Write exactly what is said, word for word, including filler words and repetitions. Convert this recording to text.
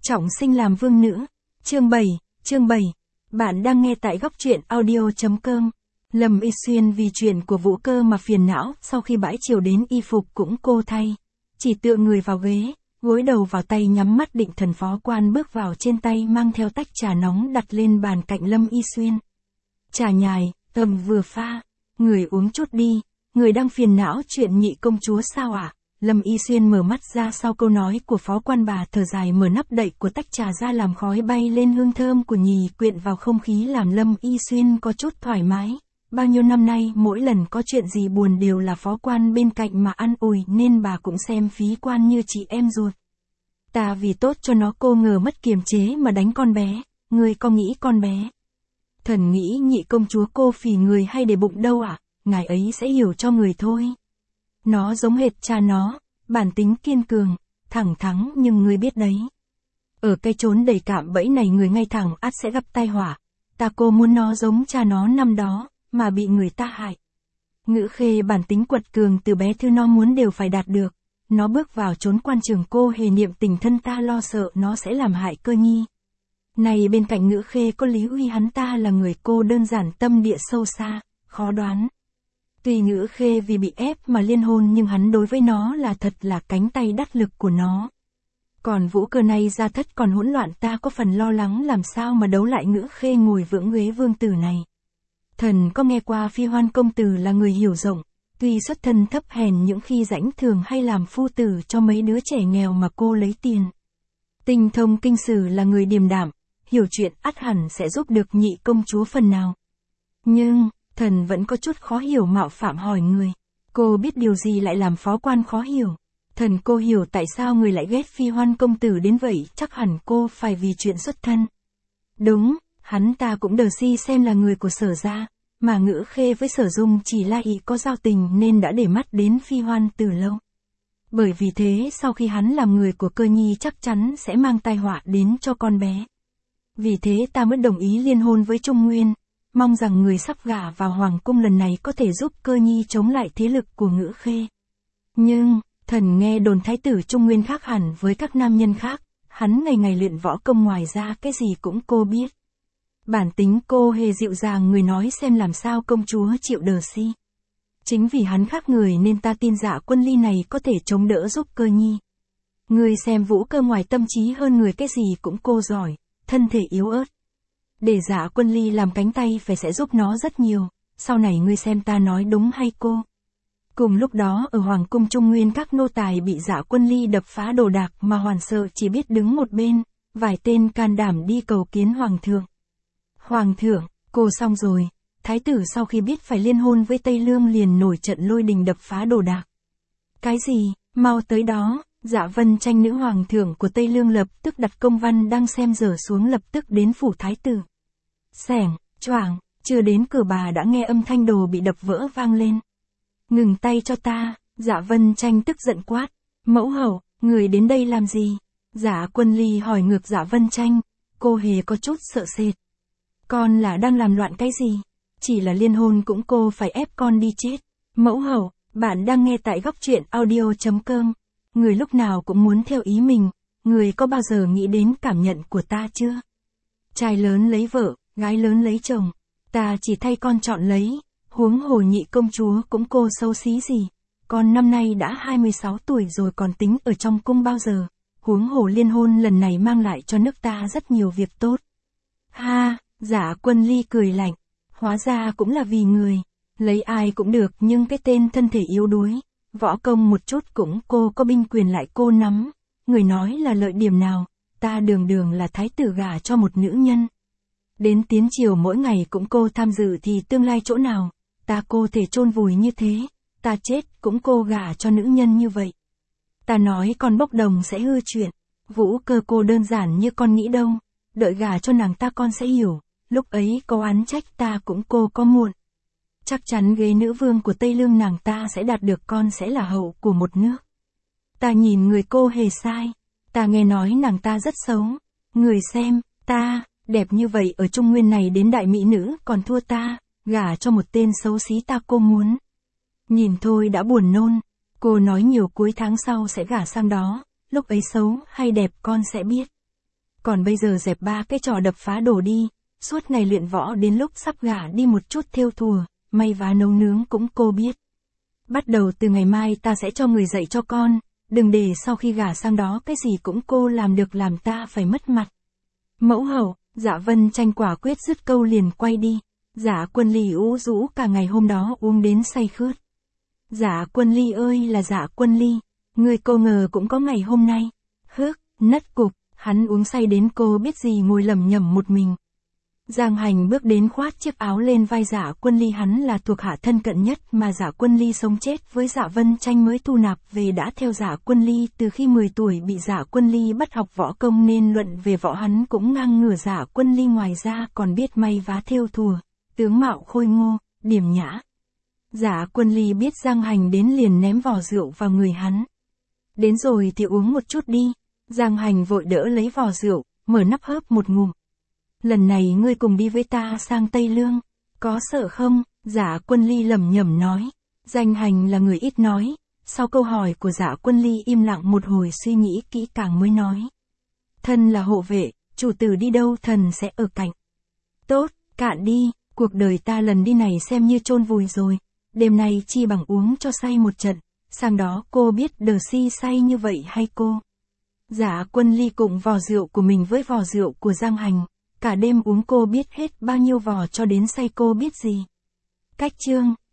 Trọng sinh làm vương nữ. Chương bảy, chương bảy. Bạn đang nghe tại góc truyện audio chấm com. Lâm Y Xuyên vì chuyện của Vũ Cơ mà phiền não, sau khi bãi triều đến y phục cũng cô thay. Chỉ tựa người vào ghế, gối đầu vào tay nhắm mắt định thần. Phó quan bước vào, trên tay mang theo tách trà nóng đặt lên bàn cạnh Lâm Y Xuyên. Trà nhài, tầm vừa pha. Người uống chút đi, người đang phiền não chuyện nhị công chúa sao ạ? À? Lâm Y Xuyên mở mắt ra sau câu nói của phó quan, bà thở dài mở nắp đậy của tách trà ra, làm khói bay lên, hương thơm của nhì quyện vào không khí làm Lâm Y Xuyên có chút thoải mái. Bao nhiêu năm nay mỗi lần có chuyện gì buồn đều là phó quan bên cạnh mà an ủi, nên bà cũng xem phí quan như chị em ruột. Ta vì tốt cho nó cô ngờ mất kiềm chế mà đánh con bé, ngươi có nghĩ con bé. Thần nghĩ nhị công chúa cô phì người hay để bụng đâu ạ, à? Ngài ấy sẽ hiểu cho người thôi. Nó giống hệt cha nó, bản tính kiên cường, thẳng thắn, nhưng ngươi biết đấy. Ở cái chốn đầy cạm bẫy này người ngay thẳng ắt sẽ gặp tai họa. Ta cô muốn nó giống cha nó năm đó, mà bị người ta hại. Ngữ Khê bản tính quật cường, từ bé thứ nó muốn đều phải đạt được. Nó bước vào chốn quan trường, cô hề niệm tình thân, ta lo sợ nó sẽ làm hại Cơ Nhi. Này bên cạnh Ngữ Khê có Lý Uy, hắn ta là người cô đơn giản, tâm địa sâu xa, khó đoán. Tuy Ngữ Khê vì bị ép mà liên hôn, nhưng hắn đối với nó là thật là cánh tay đắc lực của nó. Còn Vũ Cơ này gia thất còn hỗn loạn, ta có phần lo lắng làm sao mà đấu lại Ngữ Khê ngồi vững ghế vương tử này. Thần có nghe qua Phi Hoan công tử là người hiểu rộng, tuy xuất thân thấp hèn, những khi rảnh thường hay làm phu tử cho mấy đứa trẻ nghèo mà cô lấy tiền. Tinh thông kinh sử, là người điềm đạm, hiểu chuyện, ắt hẳn sẽ giúp được nhị công chúa phần nào. Nhưng thần vẫn có chút khó hiểu, mạo phạm hỏi người. Cô biết điều gì lại làm phó quan khó hiểu? Thần cô hiểu tại sao người lại ghét Phi Hoan công tử đến vậy, chắc hẳn cô phải vì chuyện xuất thân. Đúng, hắn ta cũng đờ si xem là người của Sở gia, mà Ngữ Khê với Sở Dung chỉ là ý có giao tình nên đã để mắt đến Phi Hoan từ lâu. Bởi vì thế sau khi hắn làm người của Cơ Nhi chắc chắn sẽ mang tai họa đến cho con bé. Vì thế ta mới đồng ý liên hôn với Trung Nguyên, mong rằng người sắp gả vào hoàng cung lần này có thể giúp Cơ Nhi chống lại thế lực của Ngữ Khê. Nhưng, thần nghe đồn thái tử Trung Nguyên khác hẳn với các nam nhân khác, hắn ngày ngày luyện võ công, ngoài ra cái gì cũng cô biết. Bản tính cô hề dịu dàng, người nói xem làm sao công chúa chịu đờ si. Chính vì hắn khác người nên ta tin Dạ Quân Ly này có thể chống đỡ giúp Cơ Nhi. Người xem Vũ Cơ ngoài tâm trí hơn người, cái gì cũng cô giỏi, thân thể yếu ớt. Để Dạ Quân Ly làm cánh tay phải sẽ giúp nó rất nhiều, sau này ngươi xem ta nói đúng hay cô. Cùng lúc đó ở Hoàng cung Trung Nguyên, các nô tài bị Dạ Quân Ly đập phá đồ đạc mà hoàn sợ chỉ biết đứng một bên, vài tên can đảm đi cầu kiến Hoàng thượng. Hoàng thượng, cô xong rồi. Thái tử sau khi biết phải liên hôn với Tây Lương liền nổi trận lôi đình đập phá đồ đạc. Cái gì, mau tới đó. Dạ Vân Tranh nữ hoàng thượng của Tây Lương lập tức đặt công văn đang xem dở xuống, lập tức đến phủ thái tử. Xẻng, choảng, chưa đến cửa bà đã nghe âm thanh đồ bị đập vỡ vang lên. Ngừng tay cho ta. Dạ Vân Tranh tức giận quát. Mẫu hậu, người đến đây làm gì? Dạ Quân Ly hỏi ngược Dạ Vân Tranh. Cô hề có chút sợ sệt. Con là đang làm loạn cái gì? Chỉ là liên hôn cũng cô phải ép con đi chết. Mẫu hậu, bạn đang nghe tại góc truyện audio chấm com. Người lúc nào cũng muốn theo ý mình, người có bao giờ nghĩ đến cảm nhận của ta chưa? Trai lớn lấy vợ, gái lớn lấy chồng, ta chỉ thay con chọn lấy, huống hồ nhị công chúa cũng cô xấu xí gì. Con năm nay đã hai mươi sáu tuổi rồi còn tính ở trong cung bao giờ, huống hồ liên hôn lần này mang lại cho nước ta rất nhiều việc tốt. Ha, Dạ Quân Ly cười lạnh, hóa ra cũng là vì người, lấy ai cũng được, nhưng cái tên thân thể yếu đuối, võ công một chút cũng cô có binh quyền lại cô nắm, người nói là lợi điểm nào? Ta đường đường là thái tử gả cho một nữ nhân. Đến tiến triều mỗi ngày cũng cô tham dự thì tương lai chỗ nào? Ta cô thể chôn vùi như thế, ta chết cũng cô gả cho nữ nhân như vậy. Ta nói con bốc đồng sẽ hư chuyện, Vũ Cơ cô đơn giản như con nghĩ đâu, đợi gả cho nàng ta con sẽ hiểu, lúc ấy có oán trách ta cũng cô có muộn. Chắc chắn ghế nữ vương của Tây Lương nàng ta sẽ đạt được, con sẽ là hậu của một nước. Ta nhìn người cô hề sai, ta nghe nói nàng ta rất xấu, người xem, ta, đẹp như vậy ở Trung Nguyên này đến đại mỹ nữ còn thua ta, gả cho một tên xấu xí ta cô muốn. Nhìn thôi đã buồn nôn, cô nói nhiều cuối tháng sau sẽ gả sang đó, lúc ấy xấu hay đẹp con sẽ biết. còn bây giờ dẹp ba cái trò đập phá đổ đi, suốt ngày luyện võ đến lúc sắp gả đi một chút thêu thùa, may vá nấu nướng cũng cô biết. Bắt đầu từ ngày mai ta sẽ cho người dạy cho con, đừng để sau khi gả sang đó cái gì cũng cô làm được làm ta phải mất mặt. Mẫu hậu, Dạ Vân Tranh quả quyết dứt câu liền quay đi. Dạ Quân Ly ú rũ cả ngày hôm đó uống đến say khướt. Dạ Quân Ly ơi là Dạ Quân Ly, người cô ngờ cũng có ngày hôm nay. Hước, nất cục, hắn uống say đến cô biết gì ngồi lẩm nhẩm một mình. Giang Hành bước đến khoát chiếc áo lên vai Dạ Quân Ly, hắn là thuộc hạ thân cận nhất mà Dạ Quân Ly sống chết với Dạ Vân Tranh mới thu nạp về, đã theo Dạ Quân Ly từ khi mười tuổi, bị Dạ Quân Ly bắt học võ công nên luận về võ hắn cũng ngang ngửa Dạ Quân Ly, ngoài ra còn biết may vá thêu thùa, tướng mạo khôi ngô, điềm nhã. Dạ Quân Ly biết Giang Hành đến liền ném vò rượu vào người hắn. Đến rồi thì uống một chút đi. Giang Hành vội đỡ lấy vò rượu, mở nắp hớp một ngụm. Lần này ngươi cùng đi với ta sang Tây Lương, có sợ không? Dạ Quân Ly lẩm nhẩm nói. Giang Hành là người ít nói, sau câu hỏi của Dạ Quân Ly im lặng một hồi suy nghĩ kỹ càng mới nói. Thần là hộ vệ, chủ tử đi đâu thần sẽ ở cạnh. Tốt, cạn đi, cuộc đời ta lần đi này xem như chôn vùi rồi, đêm nay chi bằng uống cho say một trận, sang đó cô biết đờ si say như vậy hay cô? Dạ Quân Ly cùng vò rượu của mình với vò rượu của Giang Hành, cả đêm uống cô biết hết bao nhiêu vò cho đến say cô biết gì. Cách chương